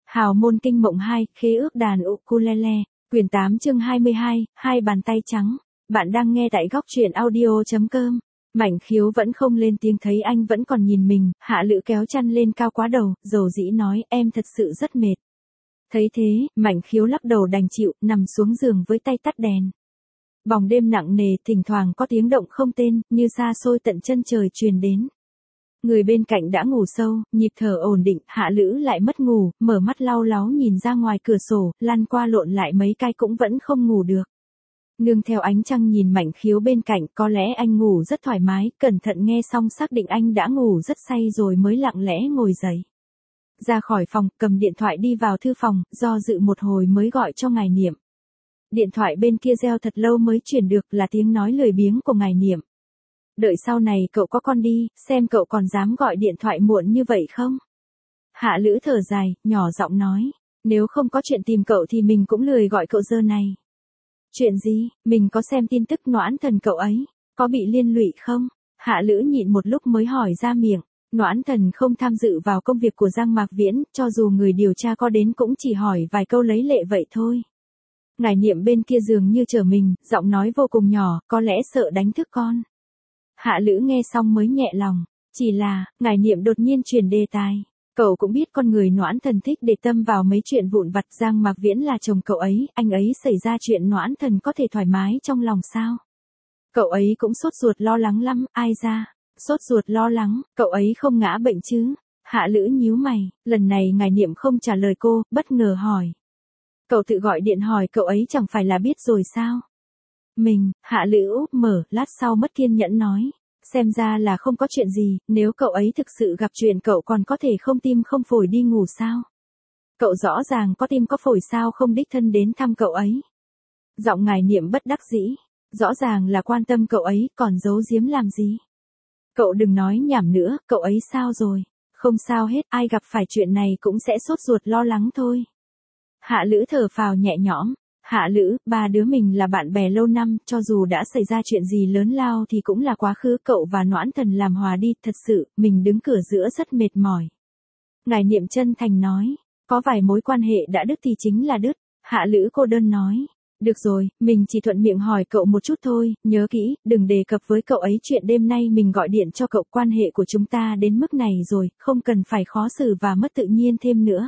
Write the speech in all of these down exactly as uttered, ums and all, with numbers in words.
Hào môn kinh mộng hai, khế ước đàn ukulele, quyển tám chương hai mươi hai, hai bàn tay trắng. Bạn đang nghe tại góc truyện audio.com. Mạnh Khiếu vẫn không lên tiếng thấy anh vẫn còn nhìn mình, Hạ Lữ kéo chăn lên cao quá đầu, dầu dĩ nói em thật sự rất mệt. Thấy thế, Mạnh Khiếu lắc đầu đành chịu, nằm xuống giường với tay tắt đèn. Bóng đêm nặng nề, thỉnh thoảng có tiếng động không tên, như xa xôi tận chân trời truyền đến. Người bên cạnh đã ngủ sâu, nhịp thở ổn định, Hạ Lữ lại mất ngủ, mở mắt lau láu nhìn ra ngoài cửa sổ, lăn qua lộn lại mấy cái cũng vẫn không ngủ được. Nương theo ánh trăng nhìn Mạnh Khiếu bên cạnh, có lẽ anh ngủ rất thoải mái, cẩn thận nghe xong xác định anh đã ngủ rất say rồi mới lặng lẽ ngồi dậy. Ra khỏi phòng, cầm điện thoại đi vào thư phòng, do dự một hồi mới gọi cho ngài Niệm. Điện thoại bên kia reo thật lâu mới chuyển được, là tiếng nói lười biếng của ngài Niệm. Đợi sau này cậu có con đi, xem cậu còn dám gọi điện thoại muộn như vậy không? Hạ Lữ thở dài, nhỏ giọng nói, nếu không có chuyện tìm cậu thì mình cũng lười gọi cậu giờ này. Chuyện gì, mình có xem tin tức Noãn Thần cậu ấy, có bị liên lụy không? Hạ Lữ nhịn một lúc mới hỏi ra miệng, Noãn Thần không tham dự vào công việc của Giang Mạc Viễn, cho dù người điều tra có đến cũng chỉ hỏi vài câu lấy lệ vậy thôi. Ngài Niệm bên kia giường như chờ mình, giọng nói vô cùng nhỏ, có lẽ sợ đánh thức con. Hạ Lữ nghe xong mới nhẹ lòng, chỉ là, ngài Niệm đột nhiên chuyển đề tài. Cậu cũng biết con người Noãn Thần thích để tâm vào mấy chuyện vụn vặt, Giang Mạc Viễn là chồng cậu ấy, anh ấy xảy ra chuyện Noãn Thần có thể thoải mái trong lòng sao? Cậu ấy cũng sốt ruột lo lắng lắm, ai ra? Sốt ruột lo lắng, cậu ấy không ngã bệnh chứ? Hạ Lữ nhíu mày, lần này ngài Niệm không trả lời cô, bất ngờ hỏi. Cậu tự gọi điện hỏi cậu ấy chẳng phải là biết rồi sao? Mình, Hạ Lữ úp mở, lát sau mất kiên nhẫn nói. Xem ra là không có chuyện gì, nếu cậu ấy thực sự gặp chuyện cậu còn có thể không tim không phổi đi ngủ sao? Cậu rõ ràng có tim có phổi sao không đích thân đến thăm cậu ấy? Giọng ngài Niệm bất đắc dĩ, rõ ràng là quan tâm cậu ấy, còn giấu giếm làm gì? Cậu đừng nói nhảm nữa, cậu ấy sao rồi? Không sao hết, ai gặp phải chuyện này cũng sẽ sốt ruột lo lắng thôi. Hạ Lữ thở phào nhẹ nhõm. Hạ Lữ, ba đứa mình là bạn bè lâu năm, cho dù đã xảy ra chuyện gì lớn lao thì cũng là quá khứ, cậu và Noãn Thần làm hòa đi, thật sự, mình đứng cửa giữa rất mệt mỏi. Ngài Niệm chân thành nói, có vài mối quan hệ đã đứt thì chính là đứt. Hạ Lữ cô đơn nói, được rồi, mình chỉ thuận miệng hỏi cậu một chút thôi, nhớ kỹ, đừng đề cập với cậu ấy chuyện đêm nay mình gọi điện cho cậu, quan hệ của chúng ta đến mức này rồi, không cần phải khó xử và mất tự nhiên thêm nữa.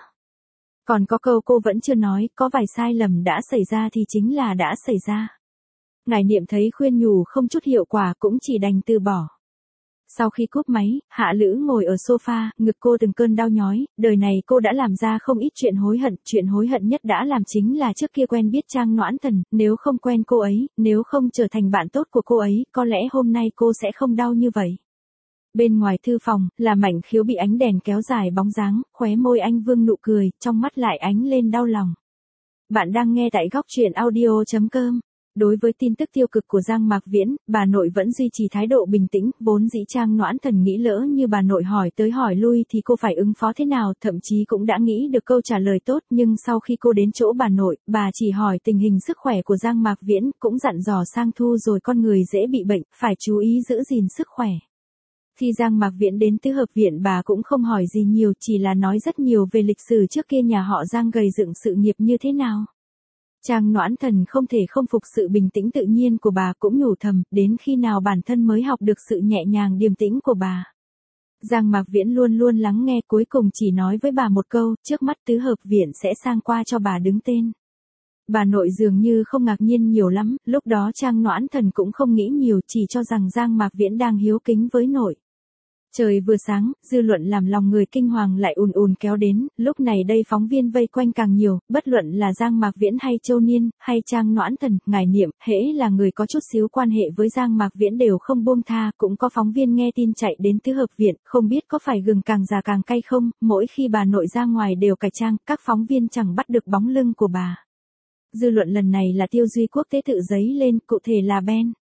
Còn có câu cô vẫn chưa nói, có vài sai lầm đã xảy ra thì chính là đã xảy ra. Ngài Niệm thấy khuyên nhủ không chút hiệu quả cũng chỉ đành từ bỏ. Sau khi cúp máy, Hạ Lữ ngồi ở sofa, ngực cô từng cơn đau nhói, đời này cô đã làm ra không ít chuyện hối hận, chuyện hối hận nhất đã làm chính là trước kia quen biết Trang Noãn Thần, nếu không quen cô ấy, nếu không trở thành bạn tốt của cô ấy, có lẽ hôm nay cô sẽ không đau như vậy. Bên ngoài thư phòng, là Mạnh Khiếu bị ánh đèn kéo dài bóng dáng, khóe môi anh vương nụ cười, trong mắt lại ánh lên đau lòng. Bạn đang nghe tại góc truyện audio.com. Đối với tin tức tiêu cực của Giang Mạc Viễn, bà nội vẫn duy trì thái độ bình tĩnh, vốn dĩ Trang Noãn Thần nghĩ lỡ như bà nội hỏi tới hỏi lui thì cô phải ứng phó thế nào, thậm chí cũng đã nghĩ được câu trả lời tốt, nhưng sau khi cô đến chỗ bà nội, bà chỉ hỏi tình hình sức khỏe của Giang Mạc Viễn, cũng dặn dò sang Thu rồi con người dễ bị bệnh, phải chú ý giữ gìn sức khỏe. Khi Giang Mạc Viễn đến tứ hợp viện bà cũng không hỏi gì nhiều, chỉ là nói rất nhiều về lịch sử trước kia nhà họ Giang gầy dựng sự nghiệp như thế nào. Trang Noãn Thần không thể không phục sự bình tĩnh tự nhiên của bà, cũng nhủ thầm, đến khi nào bản thân mới học được sự nhẹ nhàng điềm tĩnh của bà. Giang Mạc Viễn luôn luôn lắng nghe, cuối cùng chỉ nói với bà một câu, trước mắt tứ hợp viện sẽ sang qua cho bà đứng tên. Bà nội dường như không ngạc nhiên nhiều lắm, lúc đó Trang Noãn Thần cũng không nghĩ nhiều, chỉ cho rằng Giang Mạc Viễn đang hiếu kính với nội. Trời vừa sáng, dư luận làm lòng người kinh hoàng lại ùn ùn kéo đến, lúc này đây phóng viên vây quanh càng nhiều, bất luận là Giang Mạc Viễn hay Châu Niên, hay Trang Noãn Thần, ngài Niệm, hễ là người có chút xíu quan hệ với Giang Mạc Viễn đều không buông tha, cũng có phóng viên nghe tin chạy đến tứ hợp viện, không biết có phải gừng càng già càng cay không, mỗi khi bà nội ra ngoài đều cải trang, các phóng viên chẳng bắt được bóng lưng của bà. Dư luận lần này là tiêu duy quốc tế tự giấy lên, cụ thể là Ben.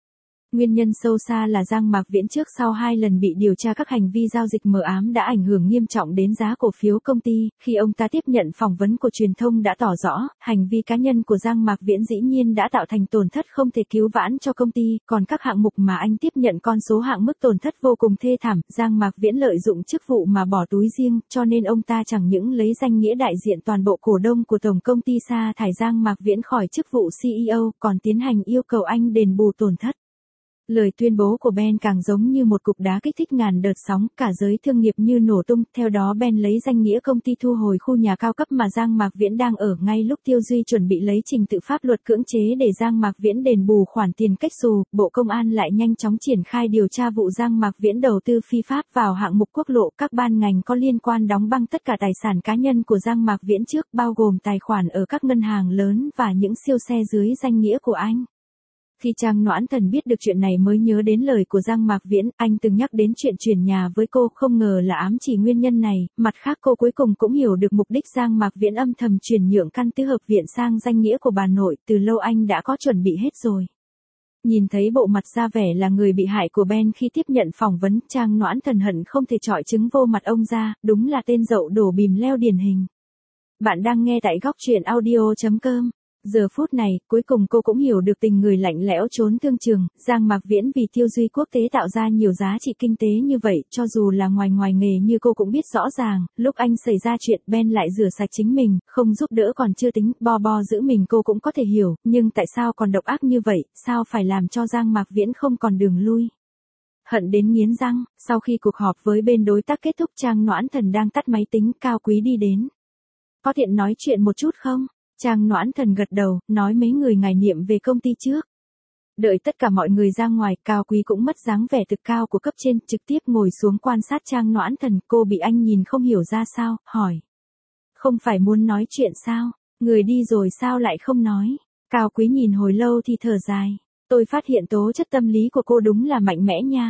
Nguyên nhân sâu xa là Giang Mạc Viễn trước sau hai lần bị điều tra các hành vi giao dịch mờ ám đã ảnh hưởng nghiêm trọng đến giá cổ phiếu công ty, khi ông ta tiếp nhận phỏng vấn của truyền thông đã tỏ rõ, hành vi cá nhân của Giang Mạc Viễn dĩ nhiên đã tạo thành tổn thất không thể cứu vãn cho công ty, còn các hạng mục mà anh tiếp nhận con số hạng mức tổn thất vô cùng thê thảm, Giang Mạc Viễn lợi dụng chức vụ mà bỏ túi riêng, cho nên ông ta chẳng những lấy danh nghĩa đại diện toàn bộ cổ đông của tổng công ty sa thải Giang Mạc Viễn khỏi chức vụ xê e ô, còn tiến hành yêu cầu anh đền bù tổn thất. Lời tuyên bố của Ben càng giống như một cục đá kích thích ngàn đợt sóng, cả giới thương nghiệp như nổ tung, theo đó Ben lấy danh nghĩa công ty thu hồi khu nhà cao cấp mà Giang Mạc Viễn đang ở ngay lúc Tiêu Duy chuẩn bị lấy trình tự pháp luật cưỡng chế để Giang Mạc Viễn đền bù khoản tiền cách xù, Bộ Công an lại nhanh chóng triển khai điều tra vụ Giang Mạc Viễn đầu tư phi pháp vào hạng mục quốc lộ, các ban ngành có liên quan đóng băng tất cả tài sản cá nhân của Giang Mạc Viễn trước, bao gồm tài khoản ở các ngân hàng lớn và những siêu xe dưới danh nghĩa của anh. Khi Trang Noãn Thần biết được chuyện này mới nhớ đến lời của Giang Mạc Viễn, anh từng nhắc đến chuyện chuyển nhà với cô, không ngờ là ám chỉ nguyên nhân này, mặt khác cô cuối cùng cũng hiểu được mục đích Giang Mạc Viễn âm thầm chuyển nhượng căn tứ hợp viện sang danh nghĩa của bà nội, từ lâu anh đã có chuẩn bị hết rồi. Nhìn thấy bộ mặt ra vẻ là người bị hại của Ben khi tiếp nhận phỏng vấn, Trang Noãn Thần hận không thể chọi trứng vô mặt ông ra, đúng là tên dậu đổ bìm leo điển hình. Bạn đang nghe tại góc truyện audio chấm com. Giờ phút này, cuối cùng cô cũng hiểu được tình người lạnh lẽo trốn thương trường, Giang Mạc Viễn vì Tiêu Duy quốc tế tạo ra nhiều giá trị kinh tế như vậy, cho dù là ngoài ngoài nghề như cô cũng biết rõ ràng, lúc anh xảy ra chuyện Ben lại rửa sạch chính mình, không giúp đỡ còn chưa tính, bo bo giữ mình cô cũng có thể hiểu, nhưng tại sao còn độc ác như vậy, sao phải làm cho Giang Mạc Viễn không còn đường lui. Hận đến nghiến răng, sau khi cuộc họp với bên đối tác kết thúc, Trang Noãn Thần đang tắt máy tính, Cao Quý đi đến. Có tiện nói chuyện một chút không? Trang Noãn Thần gật đầu, nói mấy người ngài niệm về công ty trước. Đợi tất cả mọi người ra ngoài, Cao Quý cũng mất dáng vẻ thực cao của cấp trên, trực tiếp ngồi xuống quan sát Trang Noãn Thần, cô bị anh nhìn không hiểu ra sao, hỏi. Không phải muốn nói chuyện sao, người đi rồi sao lại không nói. Cao Quý nhìn hồi lâu thì thở dài, tôi phát hiện tố chất tâm lý của cô đúng là mạnh mẽ nha.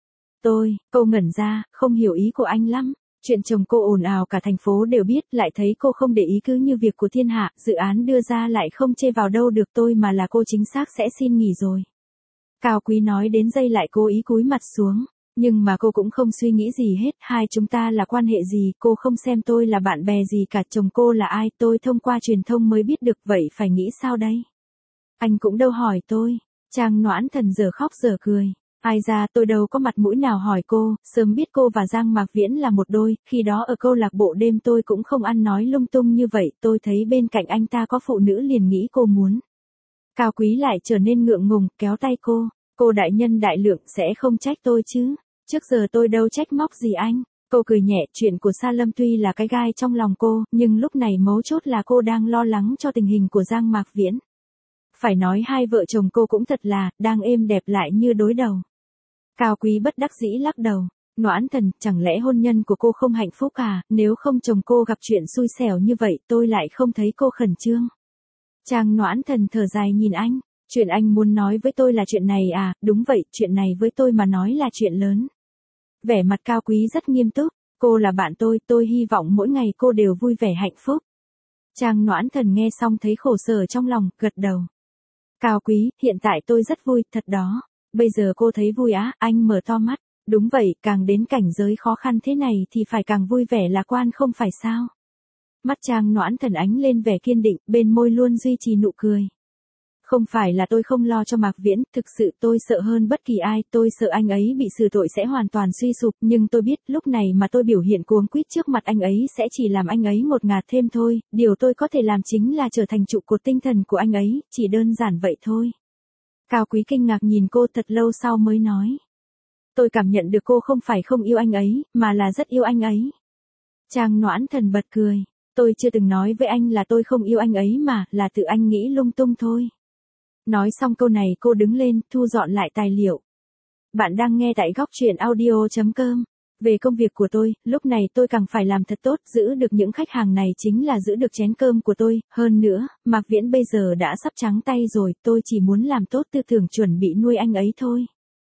Tôi, cô ngẩn ra, không hiểu ý của anh lắm. Chuyện chồng cô ồn ào cả thành phố đều biết, lại thấy cô không để ý cứ như việc của thiên hạ, dự án đưa ra lại không chê vào đâu được tôi mà là cô chính xác sẽ xin nghỉ rồi. Cao Quý nói đến giây lại cố ý cúi mặt xuống, nhưng mà cô cũng không suy nghĩ gì hết, hai chúng ta là quan hệ gì, cô không xem tôi là bạn bè gì cả, chồng cô là ai, tôi thông qua truyền thông mới biết được, vậy phải nghĩ sao đây? Anh cũng đâu hỏi tôi. Trang Noãn Thần giờ khóc giờ cười. Ai ra tôi đâu có mặt mũi nào hỏi cô, sớm biết cô và Giang Mạc Viễn là một đôi, khi đó ở câu lạc bộ đêm tôi cũng không ăn nói lung tung như vậy, tôi thấy bên cạnh anh ta có phụ nữ liền nghĩ cô muốn. Cao Quý lại trở nên ngượng ngùng, kéo tay cô, cô đại nhân đại lượng sẽ không trách tôi chứ, trước giờ tôi đâu trách móc gì anh. Cô cười nhẹ, chuyện của Sa Lâm tuy là cái gai trong lòng cô, nhưng lúc này mấu chốt là cô đang lo lắng cho tình hình của Giang Mạc Viễn. Phải nói hai vợ chồng cô cũng thật là, đang êm đẹp lại như đối đầu. Cao Quý bất đắc dĩ lắc đầu, Noãn Thần, chẳng lẽ hôn nhân của cô không hạnh phúc à, nếu không chồng cô gặp chuyện xui xẻo như vậy tôi lại không thấy cô khẩn trương. Trang Noãn Thần thở dài nhìn anh, chuyện anh muốn nói với tôi là chuyện này à, đúng vậy, chuyện này với tôi mà nói là chuyện lớn. Vẻ mặt Cao Quý rất nghiêm túc, cô là bạn tôi, tôi hy vọng mỗi ngày cô đều vui vẻ hạnh phúc. Trang Noãn Thần nghe xong thấy khổ sở trong lòng, gật đầu. Cao Quý, hiện tại tôi rất vui, thật đó. Bây giờ cô thấy vui á, anh mở to mắt. Đúng vậy, càng đến cảnh giới khó khăn thế này thì phải càng vui vẻ lạc quan không phải sao. Mắt Trang Noãn Thần ánh lên vẻ kiên định, bên môi luôn duy trì nụ cười. Không phải là tôi không lo cho Mạc Viễn, thực sự tôi sợ hơn bất kỳ ai, tôi sợ anh ấy bị xử tội sẽ hoàn toàn suy sụp, nhưng tôi biết lúc này mà tôi biểu hiện cuống quýt trước mặt anh ấy sẽ chỉ làm anh ấy ngột ngạt thêm thôi, điều tôi có thể làm chính là trở thành trụ cột tinh thần của anh ấy, chỉ đơn giản vậy thôi. Cao Quý kinh ngạc nhìn cô thật lâu sau mới nói. Tôi cảm nhận được cô không phải không yêu anh ấy, mà là rất yêu anh ấy. Trang Noãn Thần bật cười, tôi chưa từng nói với anh là tôi không yêu anh ấy mà, là tự anh nghĩ lung tung thôi. Nói xong câu này cô đứng lên, thu dọn lại tài liệu. Bạn đang nghe tại góc truyện audio chấm com. Về công việc của tôi, lúc này tôi càng phải làm thật tốt, giữ được những khách hàng này chính là giữ được chén cơm của tôi, hơn nữa, Mạc Viễn bây giờ đã sắp trắng tay rồi, tôi chỉ muốn làm tốt tư tưởng chuẩn bị nuôi anh ấy thôi.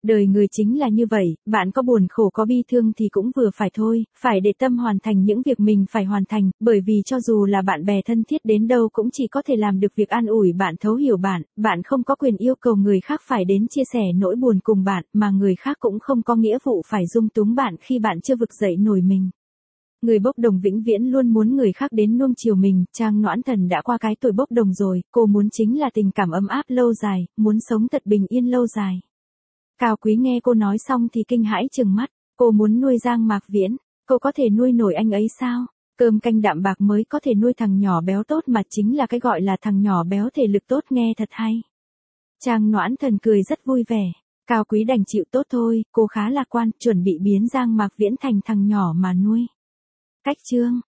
Đời người chính là như vậy, bạn có buồn khổ có bi thương thì cũng vừa phải thôi, phải để tâm hoàn thành những việc mình phải hoàn thành, bởi vì cho dù là bạn bè thân thiết đến đâu cũng chỉ có thể làm được việc an ủi bạn, thấu hiểu bạn, bạn không có quyền yêu cầu người khác phải đến chia sẻ nỗi buồn cùng bạn, mà người khác cũng không có nghĩa vụ phải dung túng bạn khi bạn chưa vực dậy nổi mình. Người bốc đồng vĩnh viễn luôn muốn người khác đến nuông chiều mình, Trang Noãn Thần đã qua cái tuổi bốc đồng rồi, cô muốn chính là tình cảm ấm áp lâu dài, muốn sống thật bình yên lâu dài. Cao Quý nghe cô nói xong thì kinh hãi trừng mắt, cô muốn nuôi Giang Mạc Viễn, cô có thể nuôi nổi anh ấy sao? Cơm canh đạm bạc mới có thể nuôi thằng nhỏ béo tốt mà chính là cái gọi là thằng nhỏ béo thể lực tốt nghe thật hay. Trang Noãn Thần cười rất vui vẻ, Cao Quý đành chịu tốt thôi, cô khá lạc quan, chuẩn bị biến Giang Mạc Viễn thành thằng nhỏ mà nuôi. Cách chương